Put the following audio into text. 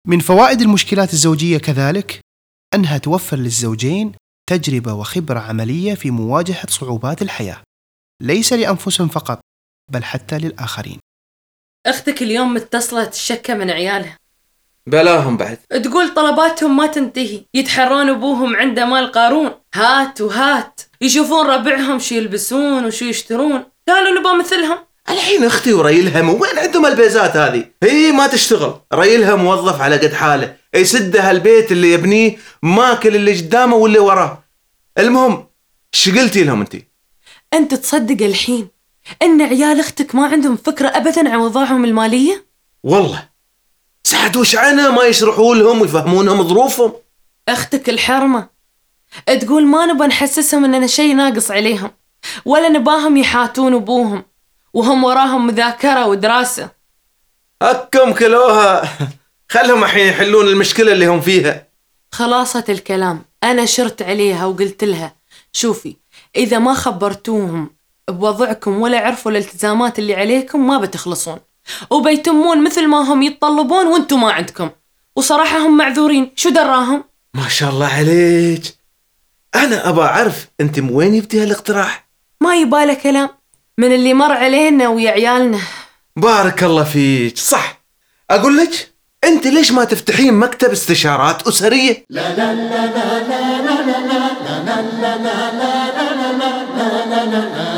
من فوائد المشكلات الزوجية كذلك أنها توفر للزوجين تجربة وخبرة عملية في مواجهة صعوبات الحياة، ليس لأنفسهم فقط بل حتى للآخرين. أختك اليوم متصلة تشكى من عيالها، بلاهم بعد، تقول طلباتهم ما تنتهي، يتحرون أبوهم عنده مال قارون، هات وهات، يشوفون ربعهم شو يلبسون وشو يشترون، قالوا نبغى مثلهم. الحين أختي وريلها وين عندهم البيزات هذه؟ هي ما تشتغل، ريلها موظف على قد حاله، يسدها البيت اللي يبنيه، ماكل اللي قدامه واللي وراه. المهم شو قلتي لهم أنت تصدق الحين إن عيال أختك ما عندهم فكرة أبداً عن وضعهم المالية؟ والله سعد وش عنها ما يشرحوا لهم ويفهمونهم ظروفهم. أختك الحرمة تقول ما نبغى نحسسهم إننا شيء ناقص عليهم، ولا نباهم يحاتون أبوهم وهم وراهم مذاكرة ودراسة. هكم كلوها، خلهم الحين يحلون المشكلة اللي هم فيها. خلاصة الكلام، أنا شرت عليها وقلت لها شوفي، إذا ما خبرتوهم بوضعكم ولا عرفوا الالتزامات اللي عليكم ما بتخلصون، وبيتمون مثل ما هم يتطلبون وانتم ما عندكم، وصراحة هم معذورين، شو دراهم؟ ما شاء الله عليك. أنا أبا أعرف أنت من وين يبدي هالاقتراح؟ ما يباله كلام، من اللي مر علينا ويا عيالنا. بارك الله فيك. صح، أقول لك أنت ليش ما تفتحين مكتب استشارات أسرية؟ لا لا لا لا لا لا لا لا لا لا لا لا لا لا لا لا لا